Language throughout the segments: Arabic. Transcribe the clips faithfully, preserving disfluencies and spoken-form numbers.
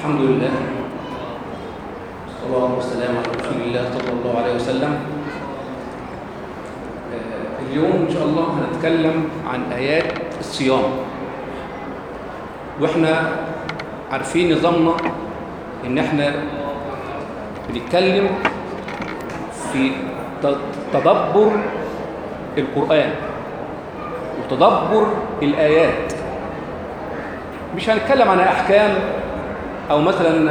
الحمد لله والصلاة والسلام على رسول الله صلى الله عليه وسلم. اليوم إن شاء الله هنتكلم عن آيات الصيام، وإحنا عارفين نظامنا إن إحنا بنتكلم في تدبر القرآن وتدبر الآيات. مش هنتكلم عن أحكام أو مثلا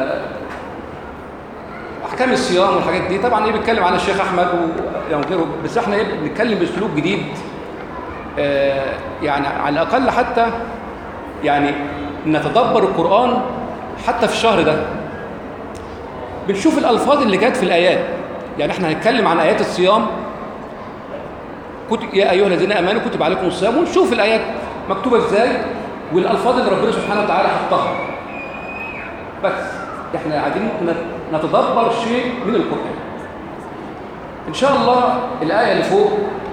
أحكام الصيام والحاجات دي، طبعا إيه بيتكلم عنها الشيخ أحمد وغيره، بس إحنا إيه بنتكلم بأسلوب جديد، آه يعني على الأقل حتى يعني نتدبر القرآن حتى في الشهر ده. بنشوف الألفاظ اللي جت في الآيات، يعني إحنا هنتكلم عن آيات الصيام، كتب يا أيها الذين آمنوا كتب عليكم الصيام، ونشوف الآيات مكتوبة إزاي والألفاظ اللي ربنا سبحانه وتعالى حطها. بس إحنا عايزين نتدبر شيء من القرآن. إن شاء الله الآية اللي فوق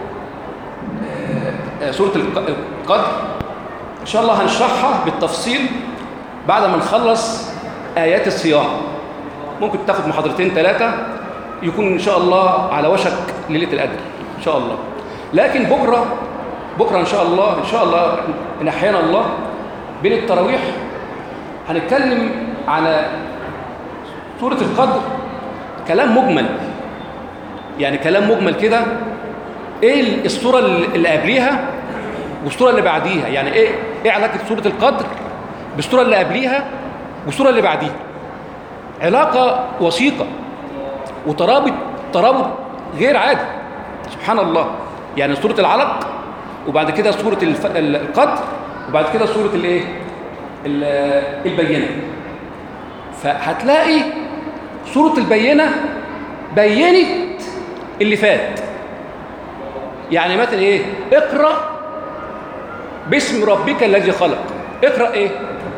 سورة القدر إن شاء الله هنشرحها بالتفصيل بعد ما نخلص آيات الصيام. ممكن تاخد محاضرتين ثلاثة، يكون إن شاء الله على وشك ليلة القدر إن شاء الله. لكن بكرة بكرة إن شاء الله إن شاء الله إن أحيانا الله بين التراويح هنتكلم على سورة القدر كلام مجمل، يعني كلام مجمل كده، إيه السورة اللي قبليها والسورة اللي بعديها، يعني إيه إيه علاقة سورة القدر بالسورة اللي قبليها والسورة اللي بعديها. علاقة وثيقة وترابط ترابط غير عادي سبحان الله. يعني سورة العلق وبعد كده سورة الف... القدر وبعد كده سورة الايه البينة. فهتلاقي سورة البينة بينت اللي فات، يعني مثلا ايه اقرأ باسم ربك الذي خلق. اقرأ ايه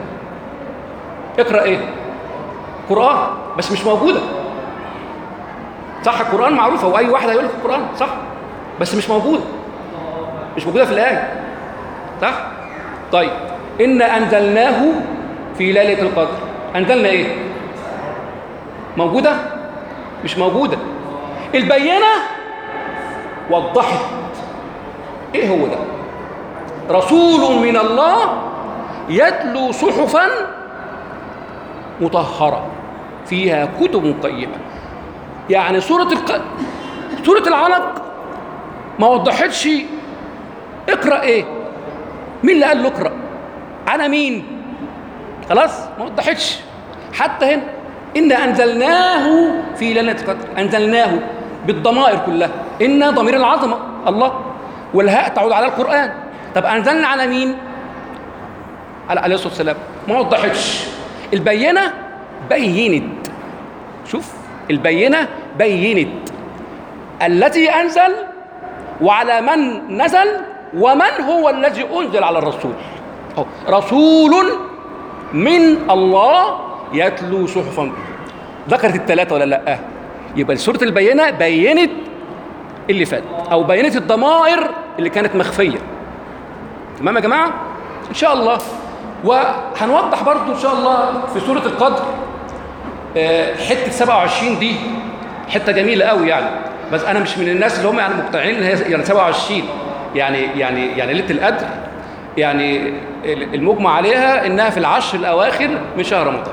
اقرأ ايه قرآن، بس مش موجودة صح. القرآن معروفة وأي واحد هيقول لك القرآن صح، بس مش موجودة مش موجودة في الآية صح. طيب إنا أنزلناه في ليلة القدر، أنزلنا إيه موجودة مش موجودة. البينة وضحت إيه هو ده، رسول من الله يتلو صحفا مطهرة فيها كتب قيمة. يعني سورة الق... سورة العلق ما وضحتش اقرأ ايه، مين اللي قال له اقرأ، انا مين، خلاص ما وضحتش. حتى هنا إنا أنزلناه في ليلة القدر، أنزلناه بالضمائر كلها، إن ضمير العظمة الله والهاء تعود على القرآن. طب أنزلنا على مين، على عليه الصلاة والسلام، ما وضحتش. البينة بينت، شوف البينة بينت التي أنزل وعلى من نزل ومن هو الذي أنزل على الرسول. أو رسول من الله يتلو صحفا. ذكرت الثلاثة ولا لا؟ يبقى سورة البينة بينت اللي فات أو بينت الضمائر اللي كانت مخفية. تمام يا جماعة إن شاء الله. وهنوضح برضو إن شاء الله في سورة القدر حتة سبعة وعشرين دي حتة جميلة قوي يعني، بس أنا مش من الناس اللي هم يعني مقتنعين إن هي يعني سبعة وعشرين يعني يعني يعني ليلة القدر يعني المجمع عليها إنها في العشر الأواخر من شهر رمضان.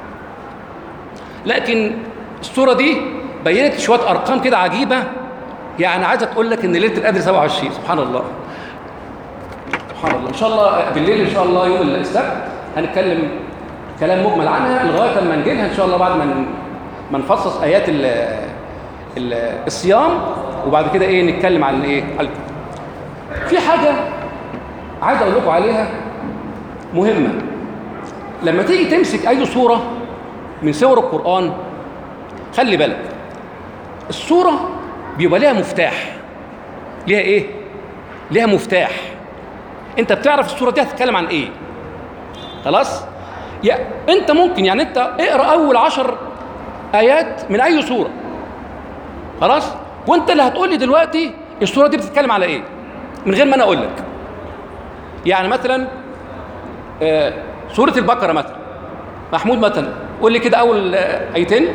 لكن السورة دي بينت شوية أرقام كده عجيبة، يعني عايزة تقول لك إن ليلة القدر سبعة وعشرين. سبحان الله سبحان الله. إن شاء الله بالليل إن شاء الله يوم السبت هنتكلم كلام مجمل عنها لغاية ما نجيلها إن شاء الله بعد ما ما نفصص آيات ال ال الصيام، وبعد كده إيه نتكلم عن إيه. في حاجة عايز أقول لكم عليها مهمة. لما تيجي تمسك أي سورة من سور القرآن خلي بالك السورة بيبقى لها مفتاح. ليها إيه؟ ليها مفتاح. أنت بتعرف السورة دي هتتكلم عن إيه، خلاص؟ يا أنت ممكن يعني أنت اقرأ أول عشر آيات من أي سورة خلاص، وأنت اللي هتقول لي دلوقتي السورة دي بتتكلم على إيه من غير ما أنا أقول لك. يعني مثلا آه سورة البقرة مثلا محمود مثلا قول لي كده اول ايتين.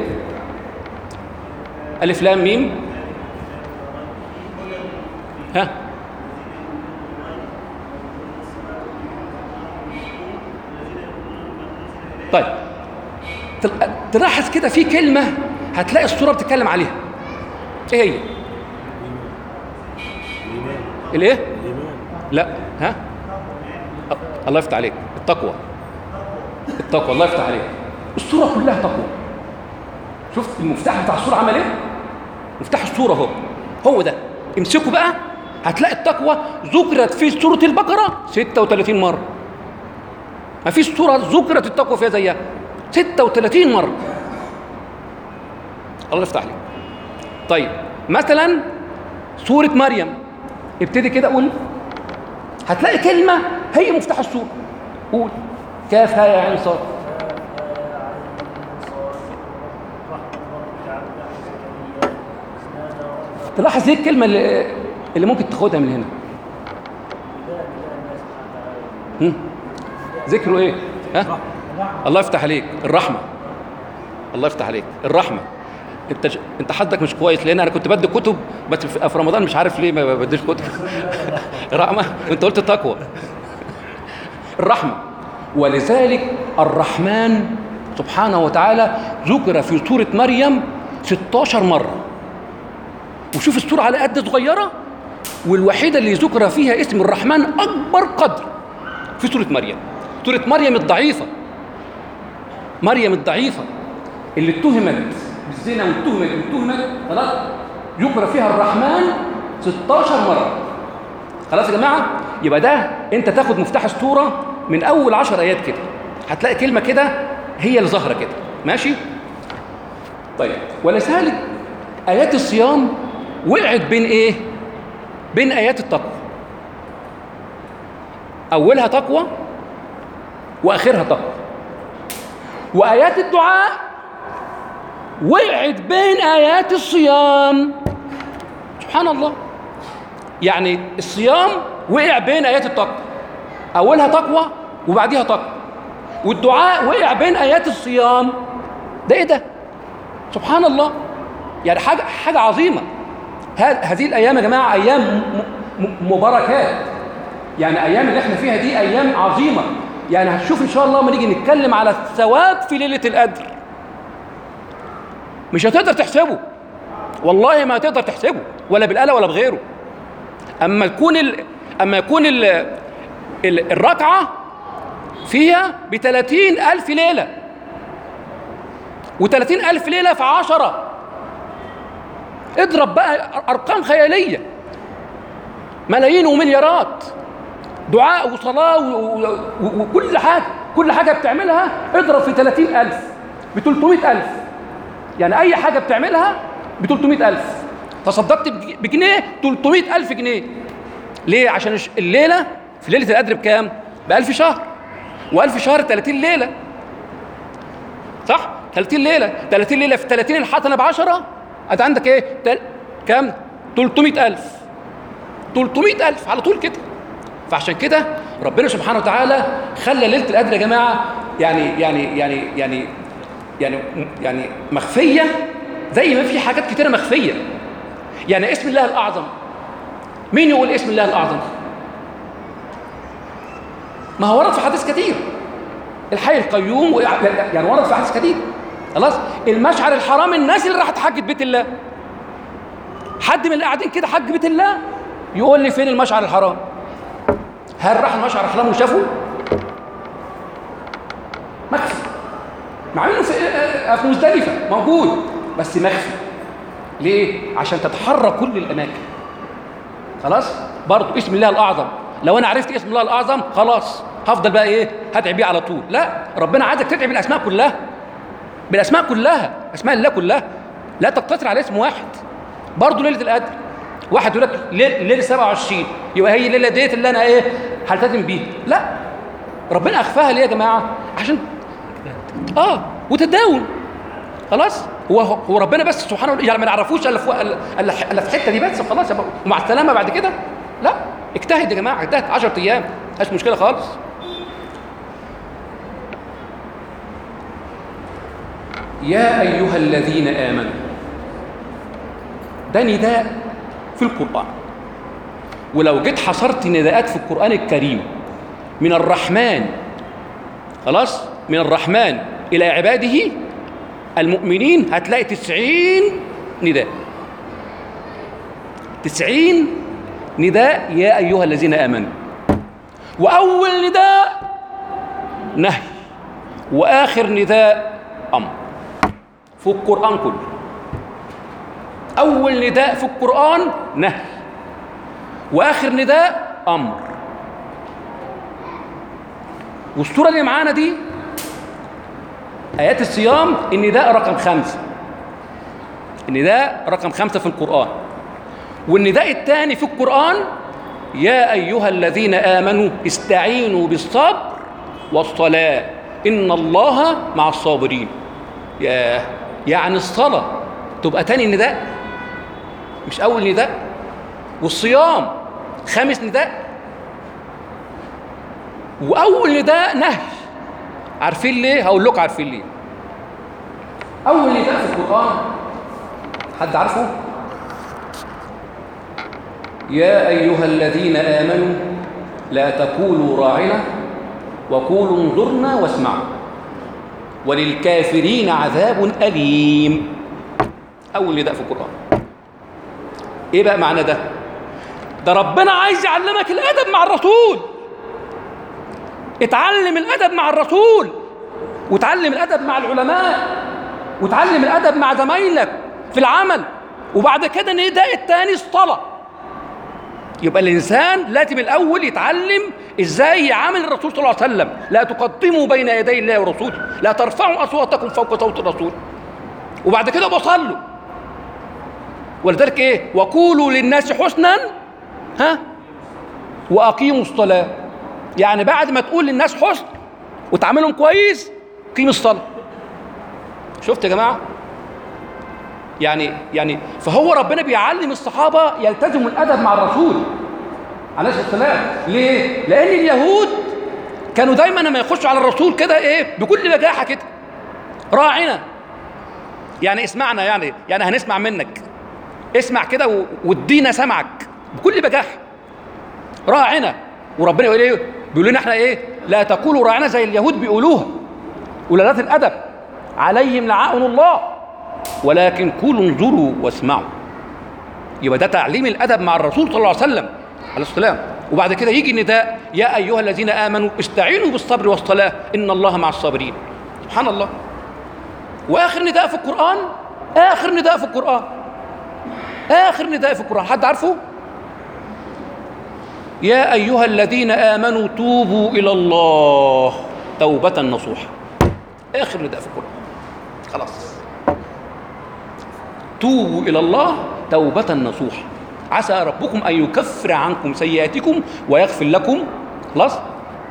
الف لام ميم. ها طيب تلاحظ كده في كلمه هتلاقي السوره بتتكلم عليها، ايه هي؟ الايه؟ لا ها الله يفتح عليك، التقوى. التقوى الله يفتح عليك. السوره كلها تقوى. شفت المفتاح بتاع السوره عمل ايه؟ مفتاح السوره اهو، هو ده، امسكه بقى هتلاقي التقوى ذكرت في سوره البقره ستة وثلاثين مره. ما فيش سوره ذكرت التقوى فيها زيها ستة وثلاثين مره. الله يفتح عليك. طيب مثلا سوره مريم، ابتدي كده قول، هتلاقي كلمه هي مفتاح السوره. قول كاف ها يا عين صاد. تلاحظ ايه الكلمه اللي, اللي ممكن تاخدها من هنا؟ هم؟ ذكره ايه؟ ها؟ الله يفتح عليك، الرحمه. الله يفتح عليك، الرحمه. انت ج... انت حظك مش كويس، لان انا كنت بدي كتب بس في رمضان مش عارف ليه ما بديش كتب. رحمه وانت قلت تقوى. الرحمه. ولذلك الرحمن سبحانه وتعالى ذكر في سوره مريم ستاشر مره. وشوف السوره على قد صغيره، والوحيده اللي ذكر فيها اسم الرحمن اكبر قدر في سوره مريم. سوره مريم الضعيفه، مريم الضعيفه اللي اتهمت بالزنا واتهمت واتهمت خلاص، ذكر فيها الرحمن ستاشر مره. خلاص يا جماعه، يبقى ده انت تاخد مفتاح السوره من اول عشر ايات كده، هتلاقي كلمه كده هي اللي ظاهره كده، ماشي؟ طيب ولذلك ايات الصيام وقعت بين ايه؟ بين ايات التقوى. اولها تقوى واخرها تقوى. وايات الدعاء وقعت بين ايات الصيام. سبحان الله. يعني الصيام وقع بين ايات التقوى، اولها تقوى وبعديها تقوى. والدعاء وقع بين ايات الصيام. ده ايه ده؟ سبحان الله. يعني حاجه حاجه عظيمه. هذه الايام يا جماعه ايام مباركات. يعني ايام اللي احنا فيها دي ايام عظيمه. يعني هتشوف ان شاء الله لما نيجي نتكلم على الثواب في ليله القدر مش هتقدر تحسبه، والله ما هتقدر تحسبه ولا بالآلة ولا بغيره. اما يكون ال... اما يكون ال... ال... الركعه فيها بثلاثين ألف ليله، وثلاثين ألف ليله في عشرة، اضرب بقى ارقام خياليه، ملايين ومليارات دعاء وصلاه وكل حاجه، كل حاجه بتعملها اضرب في ثلاثين ألف ب ثلاثمائة ألف. يعني اي حاجه بتعملها ب ثلاثمائة ألف. تصدقت بجنيه ثلاثمائة ألف جنيه. ليه؟ عشان الليله في ليله القدر بكام؟ ب ألف شهر، و1000 شهر ثلاثين ليله، صح؟ ثلاثين ليله، ثلاثين ليله في ثلاثين الحسنه ب عشرة، انت عندك ايه؟ تل... كام؟ ثلاثمائة ألف. ثلاثمائة ألف على طول كده. فعشان كده ربنا سبحانه وتعالى خلى ليله القدر يا جماعه يعني يعني يعني يعني يعني يعني مخفيه، زي ما في حاجات كتيره مخفيه. يعني اسم الله الاعظم، مين يقول اسم الله الاعظم؟ ما هو ورد في حديث كتير. الحي القيوم يعني ورد في حديث كتير. خلاص؟ المشعر الحرام، الناس اللي راحت حجت بيت الله، حد من اللي قاعدين كده حج بيت الله يقول لي فين المشعر الحرام؟ هل راح المشعر الحرام وشافه؟ مخفي، مع انه في في مزدلفه موجود بس مخفي. ليه؟ عشان تتحرك كل الاماكن. خلاص؟ برضه اسم الله الاعظم، لو انا عرفت اسم الله الاعظم خلاص هفضل بقى ايه؟ هدعي بيه على طول. لا، ربنا عايزك تدعي بالاسماء كلها، بالاسماء كلها، اسماء الله كلها، لا تقتصر على اسم واحد. برضه ليله القدر واحد يقول لك ليله سبعة وعشرين يبقى هي الليله ديت اللي انا ايه؟ هلتزم بيها. لا، ربنا اخفاها ليه يا جماعه؟ عشان اه وتداوم. خلاص؟ هو هو ربنا بس سبحانه وتعالى يعني ما نعرفوش الا في الا في الحته دي بس خلاص ومع السلامه بعد كده. لا، اجتهد يا جماعه، اجتهد عشرة ايام مفيش مشكله خالص. يا أيها الذين آمنوا، ده نداء في القرآن. ولو جيت حصرت نداءات في القرآن الكريم من الرحمن، خلاص، من الرحمن إلى عباده المؤمنين، هتلاقي تسعين نداء. تسعين نداء يا أيها الذين آمنوا. وأول نداء نهي، وآخر نداء أمر في القرآن كله. أول نداء في القرآن نهي، وآخر نداء أمر. والسورة اللي معانا دي آيات الصيام النداء رقم خمسة، النداء رقم خمسة في القرآن. والنداء الثاني في القرآن يا أيها الذين آمنوا استعينوا بالصبر والصلاة إن الله مع الصابرين. يا يعني الصلاة تبقى تاني نداء مش أول نداء، والصيام خامس نداء، وأول نداء نهي. عارفين ليه؟ هقول لكم عارفين ليه. أول نداء في القرآن حد عارفه؟ يا أيها الذين آمنوا لا تقولوا راعنا وقولوا انظرنا واسمعوا وللكافرين عذاب أليم. أول نداء في القرآن. إيه بقى معنى ده؟ ده ربنا عايز يعلمك الأدب مع الرسول. اتعلم الأدب مع الرسول، وتعلم الأدب مع العلماء، وتعلم الأدب مع زمايلك في العمل. وبعد كده النداء الثاني الصلاة. يبقى الإنسان لازم الأول يتعلم إزاي يعامل الرسول صلى الله عليه وسلم. لا تقدموا بين يدي الله ورسوله، لا ترفعوا أصواتكم فوق صوت الرسول. وبعد كده بصلوا. ولذلك إيه؟ وقولوا للناس حسنا ها وأقيموا الصلاة. يعني بعد ما تقول للناس حسن وتعاملهم كويس قيم الصلاة. شفت يا جماعة؟ يعني يعني فهو ربنا بيعلم الصحابة يلتزموا الأدب مع الرسول عليه الصلاة والسلام. ليه؟ لأن اليهود كانوا دايما لما يخشوا على الرسول كده إيه؟ بكل بجاحة كده راعنا، يعني اسمعنا، يعني يعني هنسمع منك، اسمع كده وادينا سمعك بكل بجاحة. راعنا. وربنا يقول ايه؟ بيقول لنا احنا ايه؟ لا تقولوا راعنا زي اليهود بيقولوها ولذات الادب عليهم لعائن الله، ولكن قولوا انظروا واسمعوا. يبقى ده تعليم الادب مع الرسول صلى الله عليه وسلم عليه السلام. وبعد كده يجي النداء يا ايها الذين امنوا استعينوا بالصبر والصلاه ان الله مع الصابرين. سبحان الله. واخر نداء في القران، اخر نداء في القران، اخر نداء في القران حد عارفه؟ يا أيها الذين آمنوا توبوا إلى الله توبة نصوحا. آخر نداء في القرآن. خلاص. توبوا إلى الله توبة نصوحا عسى ربكم أن يكفر عنكم سيئاتكم ويغفر لكم، خلاص،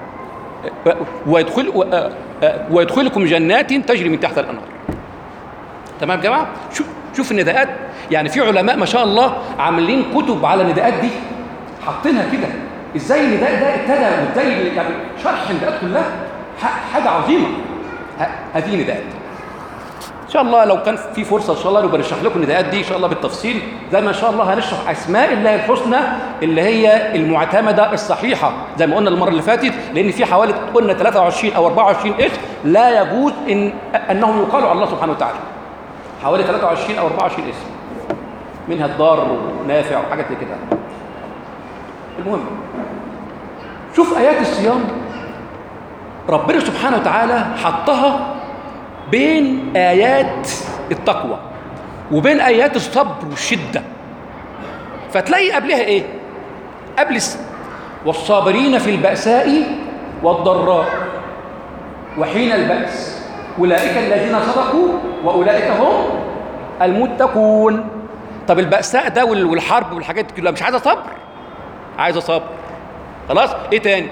ويدخل ويدخلكم جنات تجري من تحت الأنهار. تمام يا جماعة؟ شوف شوف النداءات. يعني في علماء ما شاء الله عاملين كتب على النداءات دي، حاطينها كده ازاي النداء ده ابتدى وازاي، يعني شرح النداءات كلها حاجه عظيمه. هذه نداءات ان شاء الله لو كان في فرصه ان شاء الله نبقى نشرح لكم النداءات دي ان شاء الله بالتفصيل، زي ما ان شاء الله هنشرح اسماء الله الحسنى اللي هي المعتمده الصحيحه زي ما قلنا المره اللي فاتت، لان في حوالي قلنا ثلاثة وعشرين او أربعة وعشرين اسم لا يجوز ان انهم يقالوا على الله سبحانه وتعالى. حوالي ثلاثة وعشرين او أربعة وعشرين اسم، منها الضار ونافع وحاجات زي كده. المهم شوف آيات الصيام ربنا سبحانه وتعالى حطها بين آيات التقوى وبين آيات الصبر والشدة. فتلاقي قبلها إيه؟ قبل والصابرين في البأساء والضراء وحين البأس أولئك الذين صدقوا وأولئك هم المتقون. طب البأساء ده والحرب والحاجات دي كلها مش عايزة صبر؟ عايزة صبر. خلاص. ايه تاني؟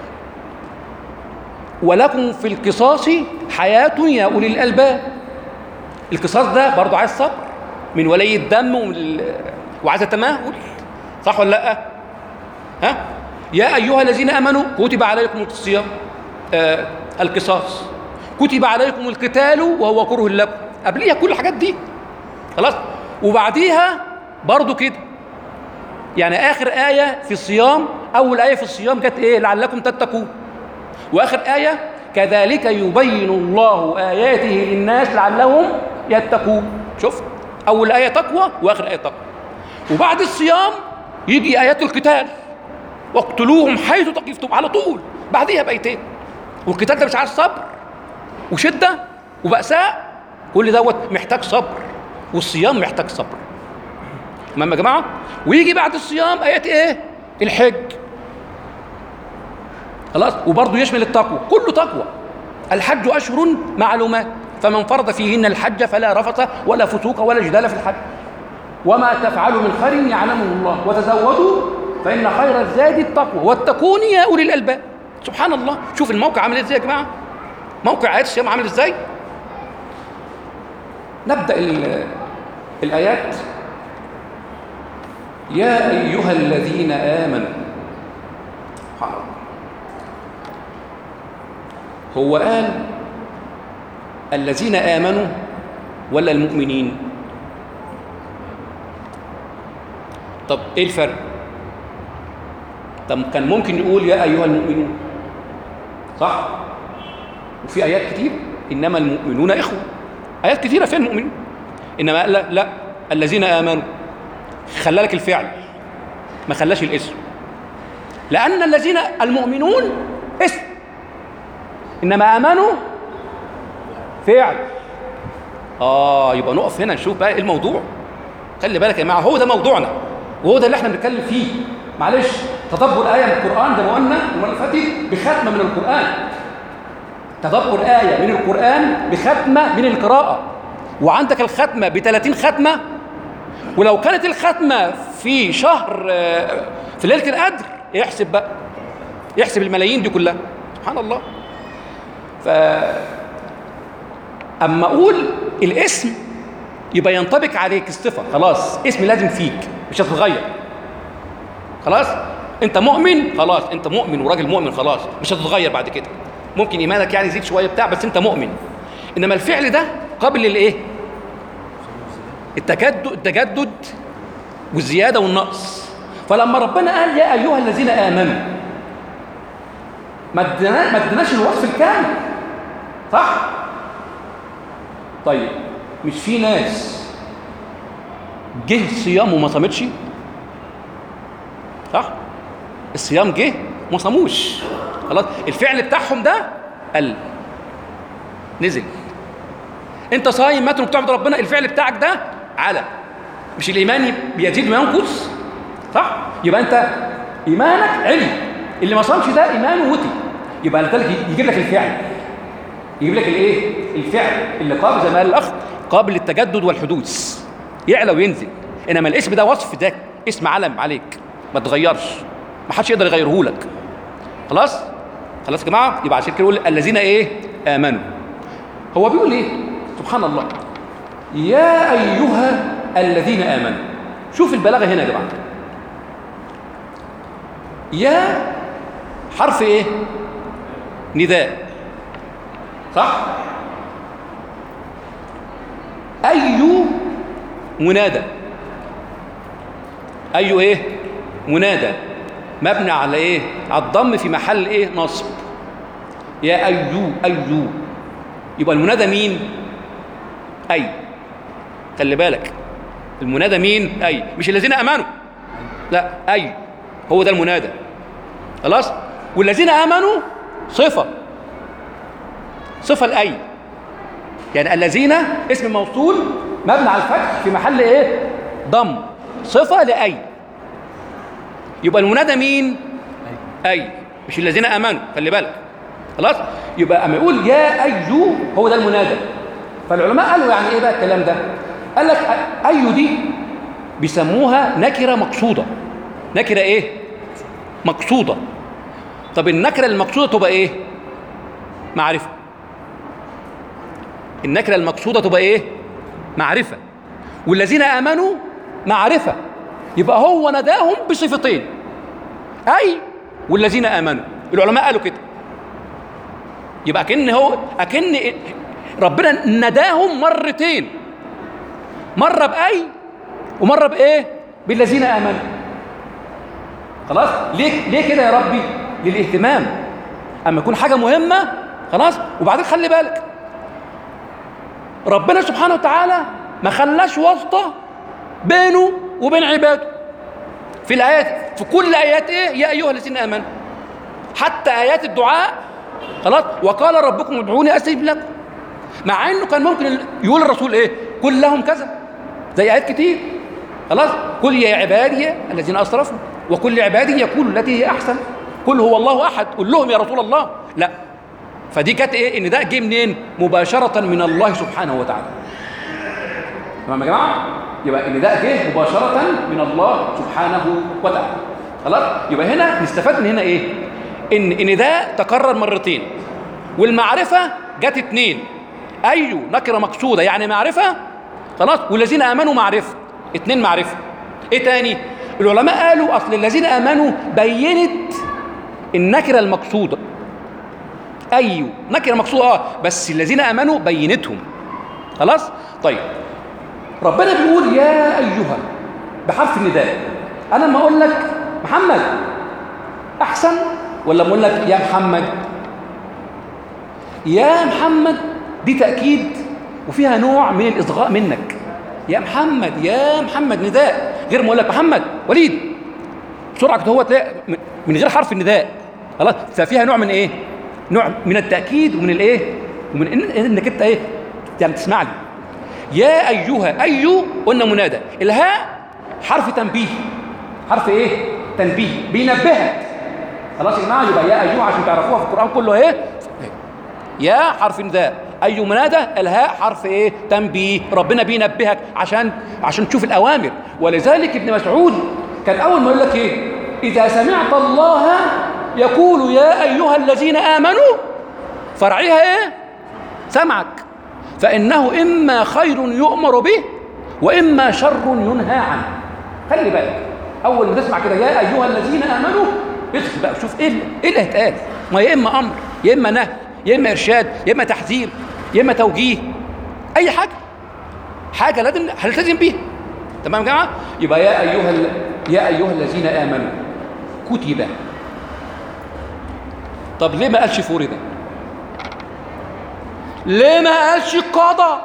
ولكم في القصاص حياة يا أولي الألباب. القصاص ده برضو عايز صبر من ولي الدم ومن وعايز تمهل، صح ولا لا؟ ها؟ يا أيها الذين آمنوا كتب عليكم الصيام، آه القصاص، كتب عليكم القتال وهو كره لكم، قبليها كل الحاجات دي خلاص. وبعديها برضو كده، يعني آخر آية في الصيام، أول آية في الصيام كانت إيه؟ لعلكم تتقون. وآخر آية كذلك يبين الله آياته للناس لعلهم يتقون. شوف، أول آية تقوى وآخر آية تقوى. وبعد الصيام يجي آيات القتال، واقتلوهم حيث ثقفتم، على طول بعديها بآيتين. والقتال ده مش عايز صبر وشدة وبأساء، كل دوت محتاج صبر، والصيام محتاج صبر. تمام يا جماعة؟ ويجي بعد الصيام آيات إيه؟ الحج. خلاص، وبرضه يشمل التقوى، كله تقوى. الحج أشهر معلومات، فمن فرض فيهن الحج فلا رفث ولا فسوق ولا جدال في الحج، وما تفعلوا من خير يعلمه الله، وتزودوا فإن خير الزاد التقوى واتقون يا أولي الألباب. سبحان الله، شوف الموقع عامل ازاي يا جماعة، موقع آيات الصيام عامل ازاي. نبدأ الآيات. يا أيها الذين آمنوا، سبحان الله، هو قال الذين آمنوا ولا المؤمنين؟ طب ايه الفرق؟ طب كان ممكن يقول يا أيها المؤمنون، صح؟ وفي آيات كتير إنما المؤمنون إخوة، آيات كثيرة فيها المؤمنين. إنما لا, لا الذين آمنوا خلى لك الفعل، ما خلاش الاسم، لأن الذين المؤمنون اسم، إنما آمنوا فعل. آه يبقى نقف هنا نشوف بقى إيه الموضوع. خلي بالك يا جماعة، هو ده موضوعنا وهو ده اللي احنا بنتكلم فيه. معلش، تدبر آية من القرآن زي ما قلنا المرة اللي فاتت بختمة من القرآن. تدبر آية من القرآن بختمة من القراءة، وعندك الختمة بثلاثين ختمة، ولو كانت الختمة في شهر في ليلة القدر يحسب بقى، يحسب الملايين دي كلها. سبحان الله. ف أما أقول الاسم يبقى ينطبق عليك الصفة، خلاص اسم لازم فيك مش هتتغير. خلاص انت مؤمن، خلاص انت مؤمن وراجل مؤمن، خلاص مش هتتغير بعد كده. ممكن ايمانك يعني يزيد شويه بتاع، بس انت مؤمن. انما الفعل ده قابل للايه؟ التجدد التجدد والزياده والنقص. فلما ربنا قال يا ايها الذين امنوا، ما ادناش ما ادناش الوصف الكامل، صح؟ طيب مش في ناس جه الصيام وما صامتش؟ صح؟ الصيام جه ما صاموش، خلاص الفعل بتاعهم ده قل نزل. انت صايم متن وبتعبد ربنا، الفعل بتاعك ده على، مش الايمان بيزيد وينقص؟ صح؟ يبقى انت ايمانك علي، اللي ما صامش ده ايمانه وطي. يبقى لذلك يجيب لك الفعل، يجيب لك الايه؟ الفعل اللي قابل زي ما قال الاخ، قابل للتجدد والحدوث، يعلى وينزل. انما الاسم ده وصف ذات، اسم علم عليك ما تغيرش، ما حدش يقدر يغيره لك. خلاص خلاص يا جماعه. يبقى عشان كده يقول الذين ايه؟ امنوا. هو بيقول ايه؟ سبحان الله، يا ايها الذين امنوا. شوف البلاغه هنا يا جماعه. يا حرف ايه؟ نداء، صح؟ اي منادى، اي ايه؟ منادى مبني على ايه؟ على الضم في محل ايه؟ نصب. يا ايو ايو، يبقى المنادى مين؟ اي. خلي بالك المنادى مين؟ اي، مش الذين امنوا، لا اي هو ده المنادى. خلاص. والذين امنوا صفه، صفه الاي، يعني الذين اسم موصول مبني على الفتح في محل ايه؟ ضم، صفه لاي. يبقى المنادى مين؟ اي، مش الذين امنوا، خلي بالك. خلاص. يبقى اما يقول يا ايو هو ده المنادى. فالعلماء قالوا يعني ايه بقى الكلام ده؟ قال لك ايو دي بيسموها نكره مقصوده. نكره ايه؟ مقصوده. طب النكره المقصوده تبقى ايه؟ معرفه. النكره المقصوده تبقى ايه؟ معرفه. والذين امنوا معرفه، يبقى هو نداهم بصفتين، اي والذين امنوا. العلماء قالوا كده. يبقى أكن هو أكن ربنا نداهم مرتين، مرة بأي ومرة بإيه؟ بالذين آمنوا. خلاص؟ ليه ليه كده يا ربي؟ للاهتمام. أما يكون حاجة مهمة خلاص، وبعدين خلي بالك ربنا سبحانه وتعالى ما خلاش واسطة بينه وبين عباده في الآيات، في كل آيات إيه؟ يا أيها الذين آمنوا. حتى آيات الدعاء خلاص، وقال ربكم ادعوني أستجب لكم، مع إنه كان ممكن يقول الرسول إيه؟ قل لهم كذا، زي آيات كتير خلاص، قل يا عبادي الذين أسرفوا وكل عبادي يقول التي هي أحسن، قل هو الله أحد، قل لهم يا رسول الله. لا، فدي كانت إيه؟ إن ده جه منين؟ مباشرة من الله سبحانه وتعالى. تمام يا جماعة؟ يبقى إن ده جه مباشرة من الله سبحانه وتعالى. خلاص؟ يبقى هنا نستفاد من هنا إيه؟ إن إن ده تكرر مرتين، والمعرفة جت اتنين. أيوه نكرة مقصودة يعني معرفة خلاص، والذين آمنوا معرفة، اتنين معرفة. إيه تاني؟ العلماء قالوا أصل الذين آمنوا بينت النكرة المقصودة. أيوه نكرة مقصودة آه، بس الذين آمنوا بينتهم. خلاص؟ طيب ربنا بيقول يا أيها بحرف النداء. أنا لما أقول لك محمد أحسن ولا أقول لك يا محمد؟ يا محمد دي تأكيد وفيها نوع من الإصغاء منك. يا محمد يا محمد نداء، غير ما أقول لك محمد وليد بسرعة كده، هو تلاقي من غير حرف النداء خلاص، ففيها نوع من إيه؟ نوع من التأكيد ومن الإيه؟ ومن إن إنك أنت إيه؟ يعني تسمع لي. يا أيها، أيو قلنا منادى، الهاء حرف تنبيه، حرف إيه؟ تنبيه بينبهك. خلاص يا جماعة، يبقى يا أيها عشان تعرفوها في القرآن كله إيه؟ يا حرف نداء، أي منادى، الهاء حرف إيه؟ تنبيه، ربنا بينبهك عشان عشان تشوف الأوامر. ولذلك ابن مسعود كان أول ما يقول لك إيه؟ إذا سمعت الله يقول يا أيها الذين آمنوا، فرعيها إيه؟ سمعك، فإنه إما خير يؤمر به وإما شر ينهى عنه. خلي بالك أول ما تسمع كده يا أيها الذين آمنوا، اسكت بقى شوف إيه إيه اللي هيتقال. ما يا إما أمر يا إما نهي يا إما إرشاد يا إما تحذير يا إما توجيه، أي حاجة حاجة لازم هنلتزم بيها. تمام يا جماعة؟ يبقى يا أيها ال... يا أيها الذين آمنوا كتب. طب ليه ما قالش فرض؟ ليه ما قالش قضى؟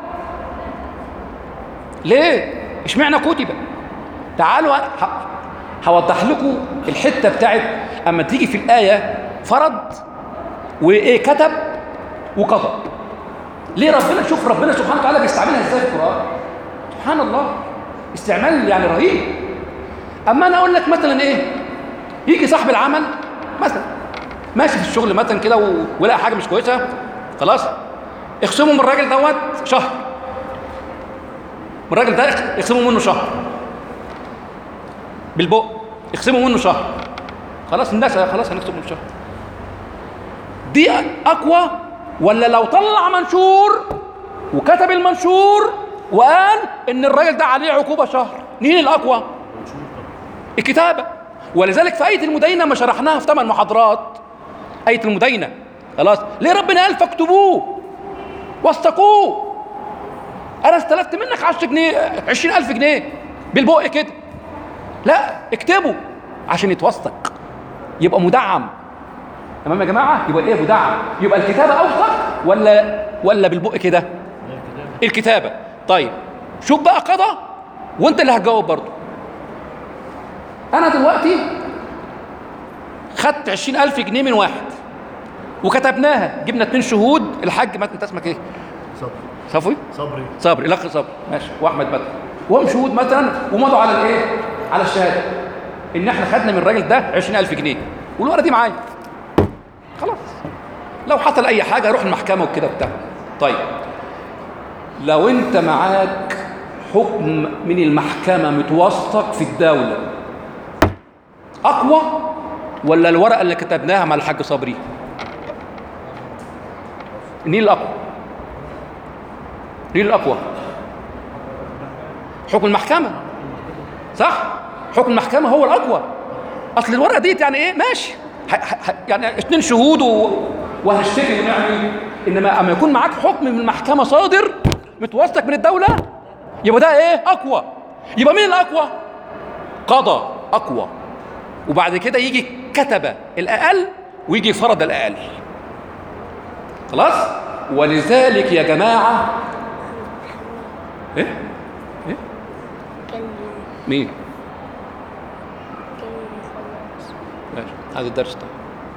ليه؟ اشمعنى كتب؟ تعالوا هوضح لكم الحتة بتاعت أما تيجي في الآية فرض وإيه كتب وقضى. ليه ربنا؟ شوف ربنا سبحانه وتعالى بيستعملها ازاي في القرآن. سبحان الله، استعمال يعني رهيب. أما أنا أقول لك مثلا إيه، يجي صاحب العمل مثلا ماشي في الشغل مثلا كده ولقى حاجة مش كويسة، خلاص اخصموا من الراجل دوت شهر، من الراجل ده اخصموا منه شهر بالبق، اخصموا منه شهر، خلاص الناس خلاص هنخصم منه شهر. دي أقوى ولا لو طلع منشور وكتب المنشور وقال إن الراجل ده عليه عقوبة شهر؟ مين الأقوى؟ الكتابة. ولذلك في آية المدينة ما شرحناها في ثمان محاضرات، آية المدينة خلاص. ليه ربنا قال فاكتبوه واستقوه؟ أنا استلفت منك عشرة جنيه عشرين ألف جنيه بالبق كده، لا اكتبه عشان يتوثق يبقى مدعم. تمام يا جماعة؟ يبقى ايه مدعم؟ يبقى الكتابة أوثق ولا ولا بالبق كده؟ الكتابة. طيب شوف بقى قضى وانت اللي هتجاوب برضه. أنا دلوقتي خدت عشرين ألف جنيه من واحد وكتبناها، جبنا اتنين شهود، الحاج مات، انت اسمك ايه؟ صبري. صفوي؟ صبري. صبري، الاخ صبري، ماشي، واحمد بدر، وهم شهود مثلا ومضوا على الايه؟ على الشهاده ان احنا خدنا من الراجل ده عشرين ألف جنيه والورقه دي معايا. خلاص لو حصل اي حاجه اروح المحكمه وكده بتاع. طيب لو انت معاك حكم من المحكمه متوثق في الدوله، اقوى ولا الورقه اللي كتبناها مع الحاج صبري؟ مين الاقوى؟ مين الاقوى؟ حكم المحكمه، صح؟ حكم المحكمه هو الاقوى. اصل الورقه ديت يعني ايه؟ ماشي، ح ح يعني اتنين شهود و... وهنشتكي ونعمل. انما اما يكون معاك حكم من المحكمه صادر متوثق من الدوله، يبقى ده ايه؟ اقوى. يبقى مين الاقوى؟ قضى اقوى، وبعد كده يجي كتب الاقل ويجي فرض الاقل. خلاص. ولذلك يا جماعه ايه ايه مين ماشي هذا الدرس طيب.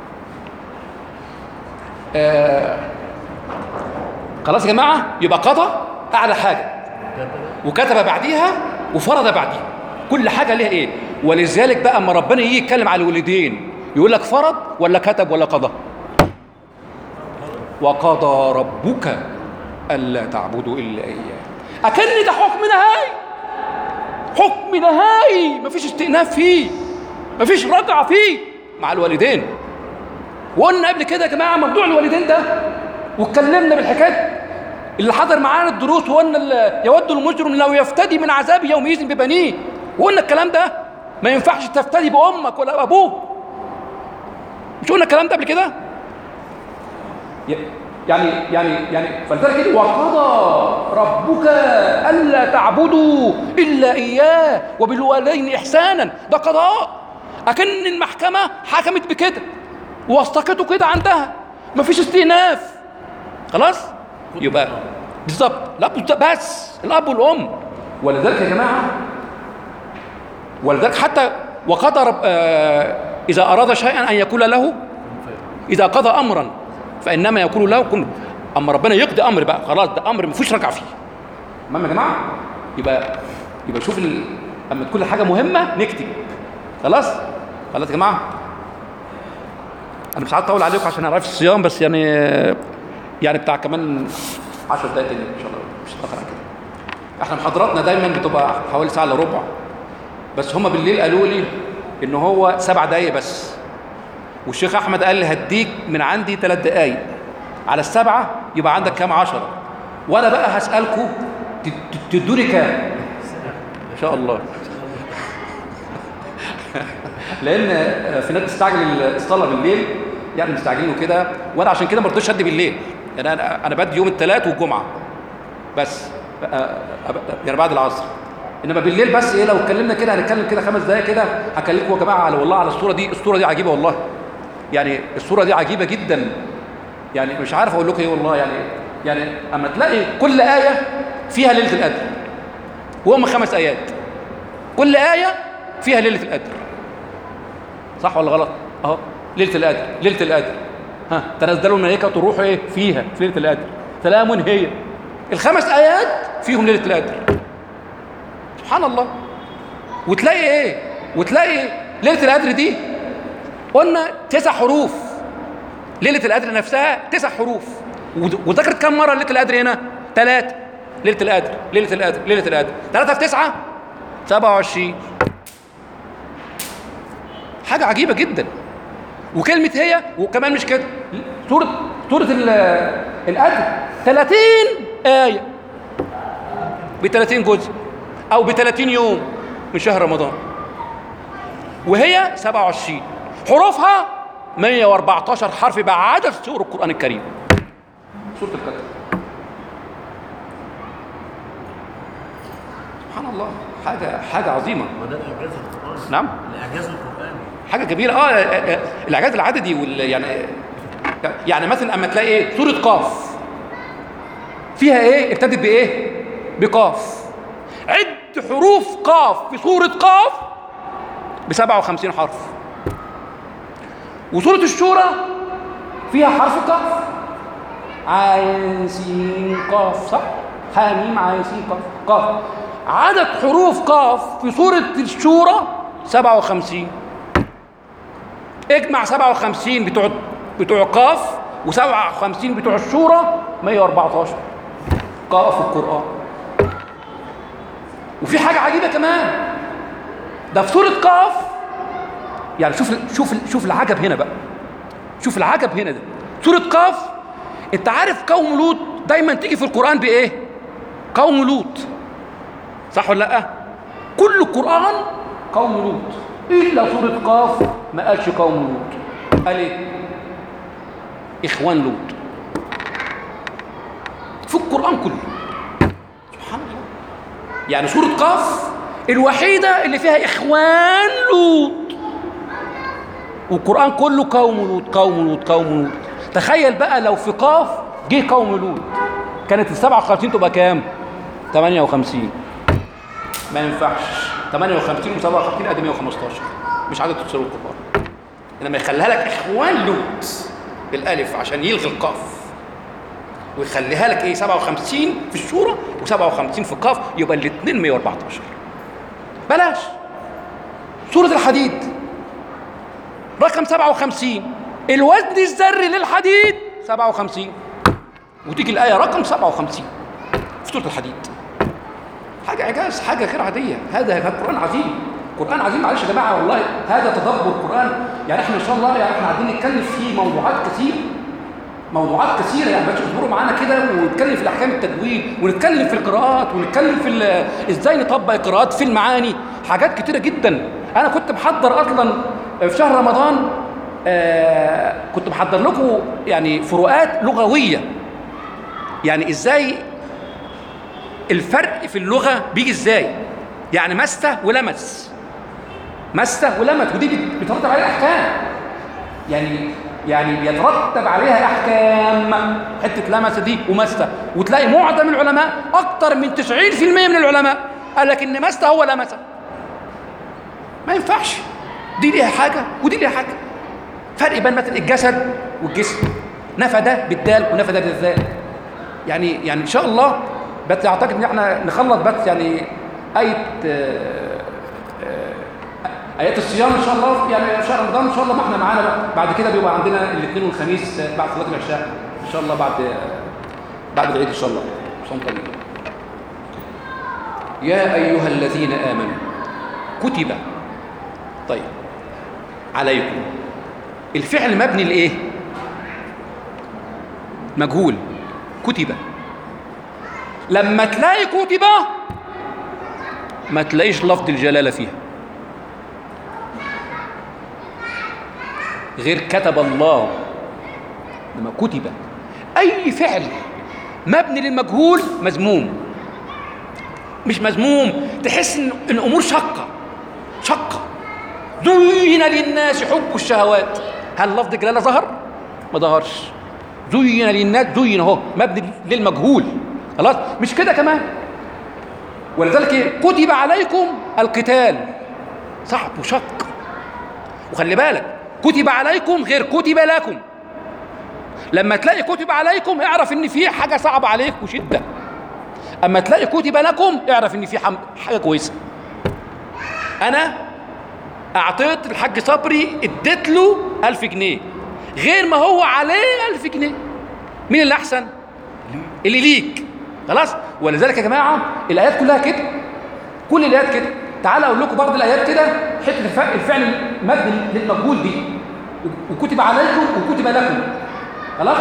آه. خلاص يا جماعه، يبقى قضى اعلى حاجه، وكتب بعديها، وفرض بعديها. كل حاجه ليها ايه. ولذلك بقى اما ربنا يجي يتكلم على الوالدين يقول لك فرض ولا كتب ولا قضى؟ وقضى ربك الا تعبدوا الا اياه. اكن ده حكم نهائي، حكم نهائي مفيش استئناف فيه، مفيش رجعه فيه مع الوالدين. وقلنا قبل كده يا جماعه موضوع الوالدين ده، واتكلمنا بالحكايه اللي حضر معانا الدروس، وقلنا يود المجرم لو يفتدي من عذاب يومئذ ببنيه. وقلنا الكلام ده ما ينفعش تفتدي بامك ولا بابوك. مش قلنا الكلام ده قبل كده؟ يعني يعني يعني فلذلك كده وقضى ربك الا تعبدوا الا اياه وبالوالدين احسانا. ده قضاء، اكن المحكمه حكمت بكده ووثقته كده عندها، مفيش استئناف. خلاص. يبقى بالظبط لا بس الاب والام. ولذلك يا جماعه، ولذلك حتى وقضى رب آه اذا اراد شيئا ان يقول له، اذا قضى امرا فانما يقول له كن. اما ربنا يقضي امر بقى خلاص، ده امر ما فيش رجعه فيه. تمام يا جماعه؟ يبقى يبقى شوف ال... اما تكون حاجه مهمه نكتب. خلاص. خلاص يا جماعه، انا مش عايز اطول عليكم عشان اعرف الصيام، بس يعني يعني بتاع كمان عشر دقايق تاني ان شاء الله، مش هتاخر عن كده. احنا محاضراتنا دايما بتبقى حوالي ساعه الا ربع، بس هم بالليل قالوا لي ان هو سبع دقايق بس، والشيخ احمد قال لي هديك من عندي ثلاث دقايق على السبعه، يبقى عندك كام؟ عشرة. وانا بقى هسالكم تدوني كام ان شاء الله. لان في ناس بتستعجل الصلاه بالليل، يعني مستعجلين وكده، وانا عشان كده ما رضيتش ادي بالليل. يعني انا انا بدي يوم الثلاث والجمعه بس، يعني بعد العصر. انما بالليل بس ايه، لو اتكلمنا كده هنتكلم كده خمس دقايق كده، هكلمكم يا جماعه على والله على الصوره دي. الصوره دي عجيبه والله، يعني الصوره دي عجيبه جدا، يعني مش عارف اقول لكم ايه والله. يعني يعني اما تلاقي كل ايه فيها ليله القدر، وهم خمس ايات، كل ايه فيها ليله القدر، صح ولا غلط؟ اهو ليله القدر، ليله القدر، ها تنزلوا الملائكه والروح ايه فيها في ليله القدر، سلام هي. الخمس ايات فيهم ليله القدر، سبحان الله. وتلاقي ايه، وتلاقي ليله القدر دي قلنا تسع حروف. ليله القدر نفسها تسع حروف، وذكرت كم مره ليله القدر هنا؟ ثلاثه. ليله القدر، ليله القدر، ليله القدر، ثلاثه في تسعه سبعة وعشرين. حاجه عجيبه جدا. وكلمه هي، وكمان مش كده، سوره سوره القدر ثلاثين ايه ب ثلاثين جزء او ب ثلاثين يوم من شهر رمضان، وهي سبعة وعشرين. حروفها مئة وأربعة عشر حرف بعدد سور القرآن الكريم. سورة القدر، سبحان الله، حاجة حاجة عظيمة. وده الإعجاز القرآني. نعم، الإعجاز القرآني حاجة كبيرة. اه الإعجاز العددي وال يعني يعني مثلا أما تلاقي إيه سورة قاف فيها إيه؟ ابتدت بإيه؟ بقاف. عد حروف قاف في سورة قاف ب سبعة وخمسين حرف. وسورة الشورى فيها حرف قاف، عين سين قاف، صح؟ حاميم عين سين قاف قاف. عدد حروف قاف في سورة الشورى سبعة وخمسين. اجمع سبعة وخمسين بتوع بتوع قاف وسبعة وخمسين بتوع الشورى مئة وأربعة عشر قاف القرآن. وفي حاجة عجيبة كمان، ده في سورة قاف. يعني شوف شوف شوف العجب هنا بقى، شوف العجب هنا ده. سورة قاف، انت عارف قوم لوط دايما تيجي في القرآن بإيه؟ قوم لوط، صح ولا لا؟ كل القرآن قوم لوط، إلا سورة قاف ما قالش قوم لوط. قال إيه؟ إخوان لوط في القرآن كله. سبحان الله. يعني سورة قاف الوحيدة اللي فيها إخوان لوط، والقرآن كله قوم لوط قوم لوط قوم لوط. تخيل بقى لو في قاف جه قوم لوط، كانت ال سبعة وخمسين تبقى كام؟ ثمانية وخمسين. ما ينفعش. ثمانية وخمسين و سبعة وخمسين ادي مية وخمستاشر، مش عدد تفسير القرآن. انما يخليها لك إخوان لوط بالالف عشان يلغي القاف، ويخليها لك ايه سبعة وخمسين في السوره وسبعة وخمسين في القاف، يبقى الاثنين مية وأربعتاشر. بلاش. سوره الحديد رقم سبعة وخمسين، الوزن الذري للحديد سبعة وخمسين، وتيجي الايه رقم سبعة وخمسين في سوره الحديد. حاجه اعجاز، حاجه غير عاديه. هذا هذا قران عظيم، قران عظيم. معلش يا جماعه والله هذا تدبر قران. يعني احنا ان شاء الله يعني احنا قاعدين نتكلم في موضوعات كثير، موضوعات كثيره. يعني بس اصبروا معانا كده ونتكلم في الاحكام التجويد، ونتكلم في القراءات، ونتكلم في ازاي نطبق القراءات في المعاني. حاجات كثيره جدا. انا كنت محضر اصلا في شهر رمضان، آه كنت محضر لكم يعني فروقات لغويه، يعني ازاي الفرق في اللغه بيجي ازاي. يعني مسته ولمس، مسته ولمس، ودي بيترتب عليها احكام. يعني يعني بيترتب عليها احكام. حته لمسه دي ومسته، وتلاقي معظم العلماء اكتر من تسعين في المية من العلماء قال لك ان مسته هو لمسه. ما ينفعش. دي ليها حاجه ودي ليها حاجه. فرق بين مثلا الجسد والجسم. نفده بالدال ونفده بالذال. يعني يعني ان شاء الله بس اعتقد ان احنا نخلص بس يعني ايه آه آه ايات الصيام ان شاء الله، يعني في شهر رمضان ان شاء الله. ما احنا معانا بقى بعد كده بيبقى عندنا الاثنين والخميس بعد صلاه العشاء ان شاء الله، بعد بعد العيد ان شاء الله. صوم طويل. يا ايها الذين امنوا كتب. طيب عليكم، الفعل مبني لايه؟ مجهول. كتب. لما تلاقي كتب ما تلاقيش لفظ الجلاله فيها غير كتب الله. لما كتب اي فعل مبني للمجهول مذموم. مش مذموم، تحس ان الامور شقه شقه. زين للناس حب الشهوات، هل لفظ الجلاله ظهر؟ ما ظهرش. زين للناس، زين اهو مبني للمجهول. خلاص مش كده كمان. ولذلك كتب عليكم القتال، صعب وشق. وخلي بالك كتب عليكم غير كتب لكم. لما تلاقي كتب عليكم اعرف ان في حاجه صعبه عليك وشده، اما تلاقي كتب لكم اعرف ان في حاجه كويسه. انا اعطيت الحاج صبري اديت له ألف جنيه غير ما هو عليه ألف جنيه. مين اللي احسن؟ اللي ليك. خلاص. ولذلك يا جماعه الايات كلها كده، كل الايات كده. تعال اقول لكم برضه الايات كده، حته الفعل مبني للمجهول دي، وكتب عليكم وكتب لكم. خلاص.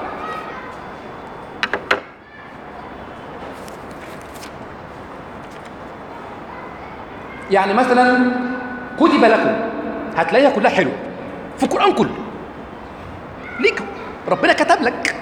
يعني مثلا كتب لكم هتلاقيها كلها حلوه في القران كله ليكم، ربنا كتب لك.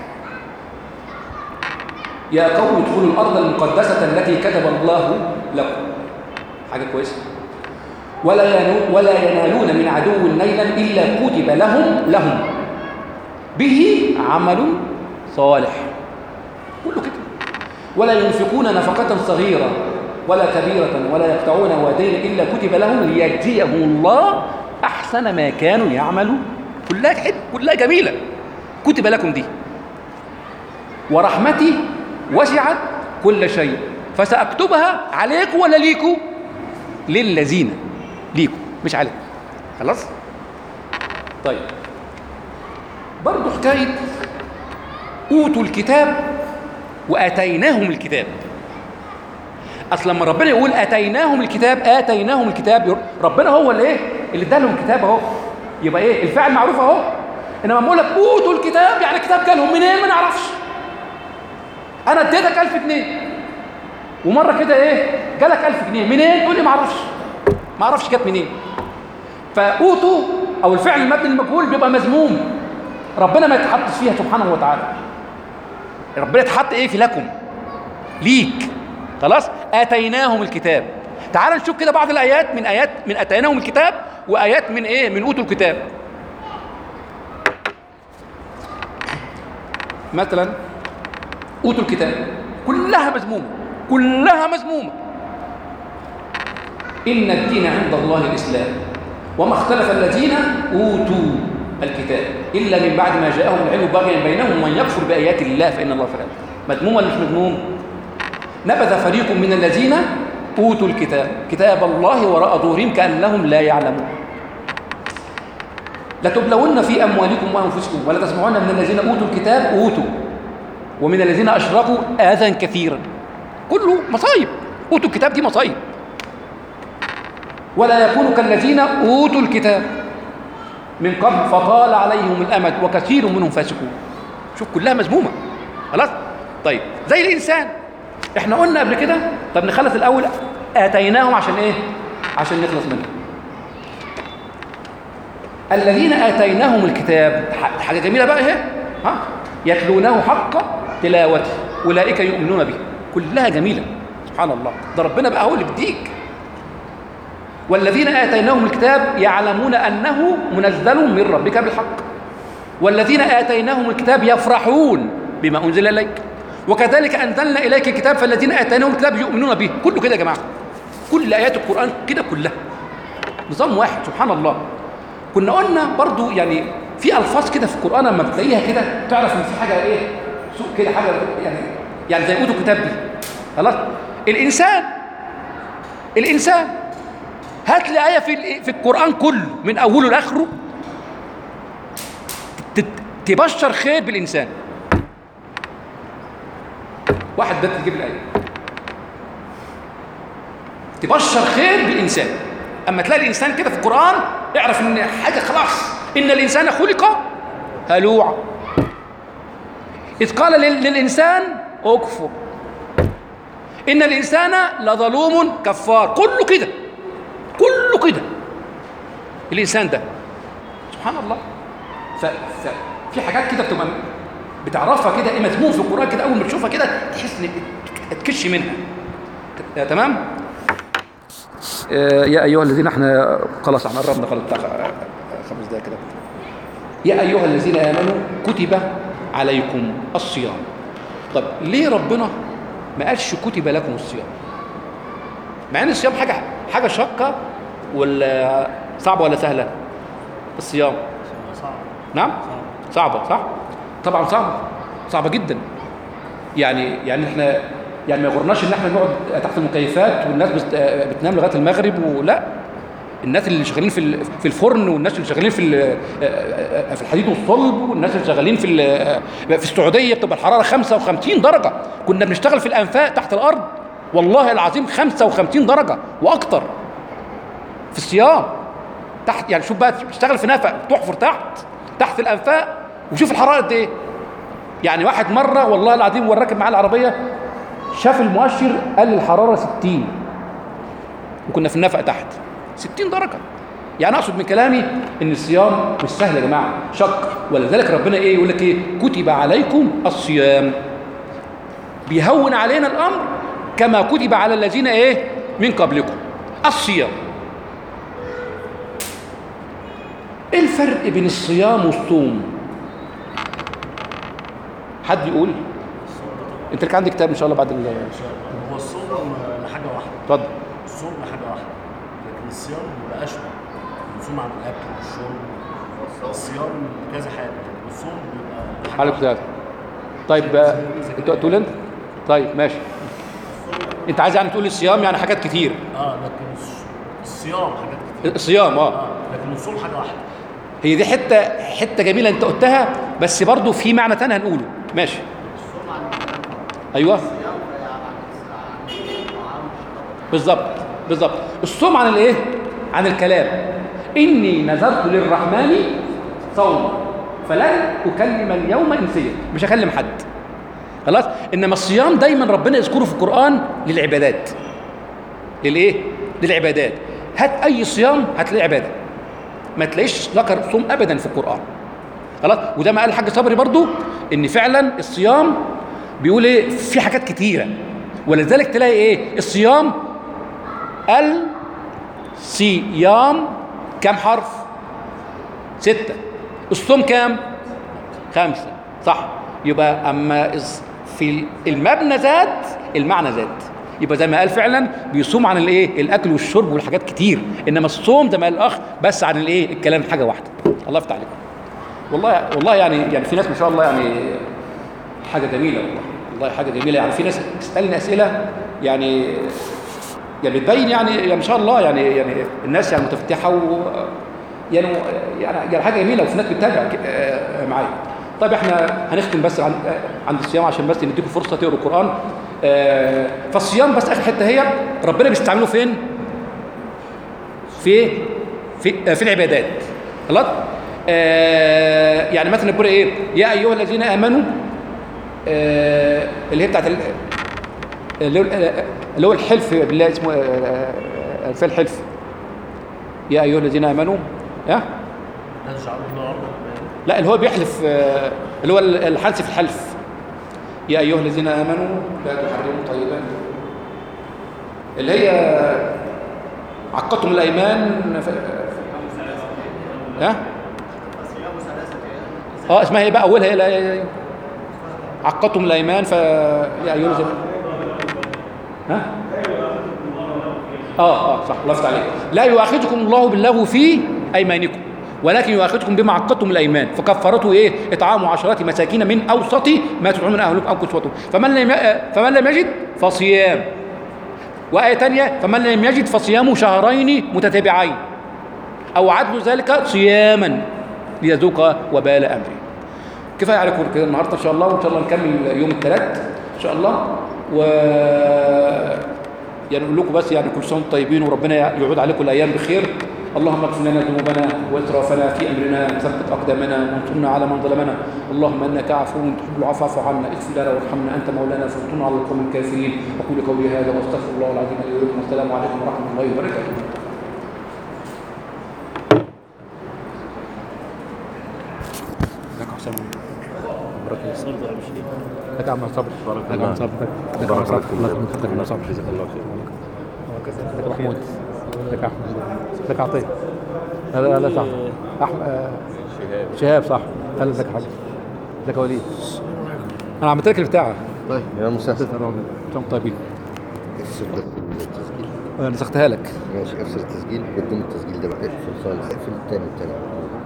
يا قوم ادخلوا الارض المقدسه التي كتب الله لكم. حاجه كويسه. ولا ولا ينالون من عدو نيلا الا كتب لهم لهم به عمل صالح. كله كده. ولا ينفقون نفقه صغيره ولا كبيره ولا يقطعون واديا الا كتب لهم ليجزيهم الله احسن ما كانوا يعملون. كلها حلوه، كلها جميله. كتب لكم دي. ورحمتي وسعت كل شيء فساكتبها عليكم ولا ليكم؟ للذين. ليكم مش عليكم. خلاص. طيب برضو حكايه اوتوا الكتاب واتيناهم الكتاب. اصل لما ربنا يقول اتيناهم الكتاب، اتيناهم الكتاب، ربنا هو اللي ايه اللي ادالهم الكتاب اهو. يبقى ايه الفعل معروف اهو. انما بقول لك اوتوا الكتاب يعني الكتاب جالهم منين ما نعرفش. انا اديتك ألف جنيه ومره كده ايه جالك ألف جنيه منين؟ تقول لي ما اعرفش، ما اعرفش جت منين. فاوتوا او الفعل المبني المجهول بيبقى مذموم. ربنا ما يتحطش فيها سبحانه وتعالى. ربنا يتحط ايه في لكم، ليك. خلاص، اتيناهم الكتاب. تعال نشوف كده بعض الايات من ايات من اتيناهم الكتاب، وايات من ايه، من اوتوا الكتاب. مثلا اوتوا الكتاب كلها مذمومه، كلها مذمومه. ان الدين عند الله الاسلام وما اختلف الذين اوتوا الكتاب الا من بعد ما جاءهم العلم بغيا بينهم ومن يكفر بايات الله فان الله فرق. مذموم ولا مش مذموم؟ نبذ فريق من الذين اوتوا الكتاب كتاب الله وراء ظهورهم كانهم لا يعلمون. لتبلون في اموالكم وانفسكم ولا تسمعون من الذين اوتوا الكتاب اوتوا ومن الذين اشركوا اذى كثيرا. كله مصايب. اوتوا الكتاب دي مصايب. ولا يكونوا كالذين اوتوا الكتاب من قبل فطال عليهم الامد وكثير منهم فاسقون. شوف كلها مذمومه. خلاص. طيب زي الانسان احنا قلنا قبل كده. طب نخلص الاول اتيناهم عشان ايه؟ عشان نخلص منهم. الذين اتيناهم الكتاب حاجه جميله بقى اهي، ها، يتلونه حق تلاوته اولئك يؤمنون به. كلها جميله. سبحان الله، ده ربنا بقى هو اللي بيديك. والذين آتيناهم الكتاب يعلمون أنه منزل من ربك بالحق والذين آتيناهم الكتاب يفرحون بما أنزل إليك وكذلك أنزلنا إليك الكتاب فالذين آتيناهم الكتاب يؤمنون به. كله كده يا جماعة، كل آيات القرآن كده كلها نظام واحد. سبحان الله. كنا قلنا برضو يعني في ألفاظ كده في القرآن لما بتلاقيها كده تعرف إن في حاجة إيه سوء كده، حاجة يعني يعني زي أوتوا الكتاب دي. خلاص. الإنسان الإنسان هات لي آية في في القرآن كله من أوله لآخره تبشر خير بالإنسان. واحد ده تجيب الآية تبشر خير بالإنسان. أما تلاقي الإنسان كده في القرآن اعرف إن حاجة خلاص، إن الإنسان خلق هلوعا إذ قال للإنسان أكفر إن الإنسان لظلوم كفار. كله كده، كله كده الإنسان ده. سبحان الله. ففي حاجات كده بتبقى بتعرفها كده ايه مذموم في القرآن كده، أول ما تشوفها كده تحس إن تكش منها. تمام. آه يا أيها الذين احنا خلاص احنا قربنا خلاص بتاع خمس دقايق كده. يا أيها الذين آمنوا كتب عليكم الصيام. طب ليه ربنا ما قالش كتب لكم الصيام؟ مع ان الصيام حاجه حاجه شاقه ولا صعبه ولا سهله؟ الصيام صعب. نعم صعبه، صح؟ طبعا صعبه، صعبه جدا. يعني يعني احنا يعني ما يغرناش ان احنا نقعد تحت المكيفات والناس بتنام لغايه المغرب، ولا الناس اللي شغالين في في الفرن والناس اللي شغالين في في الحديد والصلب والناس اللي شغالين في في السعوديه بتبقى الحراره خمسة وخمسين درجه. كنا بنشتغل في الانفاق تحت الارض والله العظيم خمسة وخمسين درجة وأكتر في الصيام تحت. يعني شوف بقى تشتغل في نفق تحفر تحت تحت الأنفاق وشوف الحرارة قد إيه. يعني واحد مرة والله العظيم والراكب معاه العربية شاف المؤشر قال الحرارة ستين وكنا في النفق تحت ستين درجة. يعني أقصد من كلامي إن الصيام مش سهل يا جماعة، شق. ولذلك ربنا إيه يقول لك إيه؟ كتب عليكم الصيام. بيهون علينا الأمر كما كتب على الذين ايه من قبلكم. الصيام. ايه الفرق بين الصيام والصوم؟ حد يقول؟ انت لك عندك كتاب ان شاء الله بعد ال هو الصوم لحاجه واحده. اتفضل. الصوم لحاجه واحده لكن الصيام بيبقى اشمل. الصوم عن الاكل والشرب. الصيام كذا حاجه. الصوم بيبقى حاجه ثلاثه. طيب انت تقول انت؟ طيب ماشي. انت عايز يعني تقول الصيام يعني حاجات كتير. اه لكن الصيام حاجات كتير. الصيام اه, آه لكن الصوم حاجه واحده. هي دي حته حته جميله انت قلتها، بس برضو في معنى ثاني هنقوله. ماشي. ايوه بالظبط بالظبط. الصوم عن الايه؟ عن الكلام. اني نذرت للرحمن صوما فلن اكلم اليوم انسيا. مش هكلم حد خلاص. انما الصيام دايما ربنا يذكره في القرآن للعبادات. للايه؟ للعبادات. هات اي صيام هتلاقي عباده، ما تلاقيش ذكر صوم ابدا في القرآن. خلاص. وده ما قال الحاج صبري برضو ان فعلا الصيام بيقول ايه في حاجات كتيره، ولذلك تلاقي ايه الصيام الصيام كم حرف؟ ستة. الصوم كام؟ خمسة، صح. يبقى اما في المبنى زاد المعنى زاد، يبقى زي ما قال فعلا بيصوم عن الايه الاكل والشرب والحاجات كتير، انما الصوم زي ما قال الاخ بس عن الايه الكلام حاجه واحده. الله يفتح عليكم. والله والله يعني يعني في ناس ما شاء الله يعني حاجه جميله، والله والله حاجه جميله. يعني في ناس تسالني اسئله يعني يعني بتبين يعني يعني ما شاء الله يعني يعني الناس يعني متفتحه و يعني يعني يعني حاجه جميله، وفي ناس بتتابع معايا. طيب احنا هنختم بس عن عند الصيام عشان بس نديكم فرصه تقروا القران. فالصيام بس اخر حته هي ربنا بيستعمله فين؟ في في في العبادات. خلاص. آه يعني مثلا بيقول ايه؟ يا ايها الذين امنوا، آه اللي هي بتاعت اللي هو اللي هو الحلف بالله، اسمه آه في الحلف. يا ايها الذين امنوا ها لا اللي هو بيحلف، آه اللي هو الحنس في الحلف. يا ايها الذين امنوا لا تحرموا طيبات، اللي هي عقدتم الايمان ف... ها اه اسمها ايه بقى اولها ايه؟ لا عقدتم الايمان ف يا ايها الذين ها اه اه صح الله يفتح عليك. لا يؤاخذكم الله باللغو في ايمانكم ولكن يؤاخذكم بما عقدتم الايمان، فكفرته ايه؟ اطعام عشرة مساكين من اوسط ما تطعمون اهلكم او كسوتهم، فمن لم فمن لم يجد فصيام. وآية تانية فمن لم يجد فصيام شهرين متتابعين أو عدل ذلك صياما ليذوق وبال أمره. كفاية عليكم كده النهارده إن شاء الله، وإن شاء الله نكمل يوم الثلاث إن شاء الله. و يعني نقول لكم بس يعني كل سنة وانتم طيبين، وربنا يعود عليكم الأيام بخير. اللهم اغفر لنا ذنوبنا واسرافنا في امرنا، وثبت اقدامنا وانصرنا على من ظلمنا. اللهم انك عفو تحب العفو فاعف عنا، اغفر لنا وارحمنا انت مولانا فانصرنا على القوم الكافرين. اقول قولي هذا واستغفر الله العظيم لي ولكم، والسلام عليكم ورحمه الله وبركاته. ازيك يا حسام؟ بارك الله فيك. ازيك يا عم صبري؟ بارك الله فيك. ازيك يا عم صبري؟ الله يخليك يا عم صبري. جزاك الله خير. ازيك يا محمود؟ ازيك يا احمد؟ ازيك يا عطيه؟ لا لا صح احمد آه شهاب شهاب صح. هلا ازيك يا حاج؟ ازيك يا وليد؟ انا عملت لك البتاع. طيب يا مسهل. انتم طيبين. افصل التسجيل. انا نسختها لك. ماشي افصل التسجيل بدون التسجيل ده بقى، اقفل خالص، اقفل الثاني الثاني